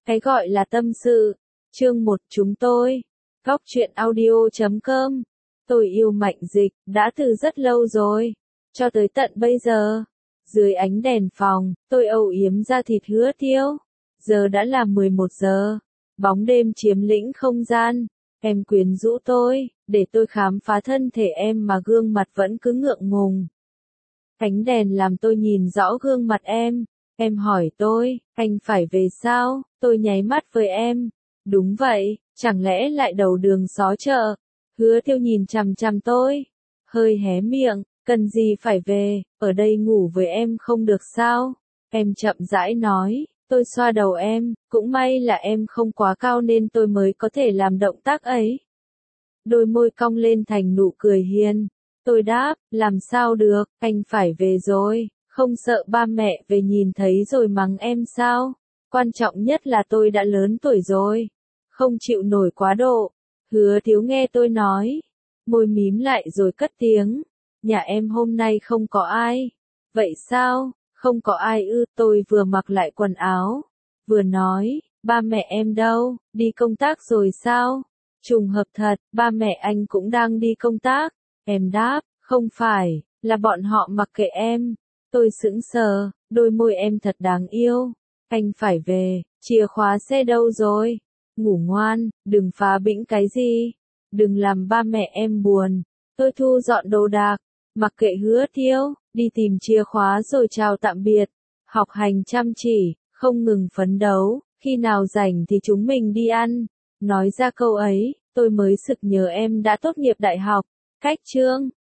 Cái gọi là tâm sự. Chương 1 chúng tôi. Góc truyện audio.com. Tôi yêu Mạnh Dịch, đã từ rất lâu rồi. Cho tới tận bây giờ. Dưới ánh đèn phòng, tôi âu yếm da thịt Hứa Tiêu. Giờ đã là 11 giờ. Bóng đêm chiếm lĩnh không gian. Em quyến rũ tôi, để tôi khám phá thân thể em mà gương mặt vẫn cứ ngượng ngùng. Ánh đèn làm tôi nhìn rõ gương mặt em. Em hỏi tôi, anh phải về sao? Tôi nháy mắt với em. Đúng vậy, chẳng lẽ lại đầu đường xó chợ? Hứa Tiêu nhìn chằm chằm tôi. Hơi hé miệng, cần gì phải về, ở đây ngủ với em không được sao? Em chậm rãi nói, tôi xoa đầu em, cũng may là em không quá cao nên tôi mới có thể làm động tác ấy. Đôi môi cong lên thành nụ cười hiền. Tôi đáp, làm sao được, anh phải về rồi. Không sợ ba mẹ về nhìn thấy rồi mắng em sao? Quan trọng nhất là tôi đã lớn tuổi rồi. Không chịu nổi quá độ. Hứa Thiếu nghe tôi nói. Môi mím lại rồi cất tiếng. Nhà em hôm nay không có ai. Vậy sao? Không có ai ư? Tôi vừa mặc lại quần áo. Vừa nói, ba mẹ em đâu? Đi công tác rồi sao? Trùng hợp thật, ba mẹ anh cũng đang đi công tác. Em đáp, không phải, là bọn họ mặc kệ em. Tôi sững sờ, đôi môi em thật đáng yêu. Anh phải về, chìa khóa xe đâu rồi? Ngủ ngoan, đừng phá bĩnh cái gì. Đừng làm ba mẹ em buồn. Tôi thu dọn đồ đạc, mặc kệ Hứa Tiêu, đi tìm chìa khóa rồi chào tạm biệt. Học hành chăm chỉ, không ngừng phấn đấu, khi nào rảnh thì chúng mình đi ăn. Nói ra câu ấy, tôi mới sực nhớ em đã tốt nghiệp đại học. Cách chương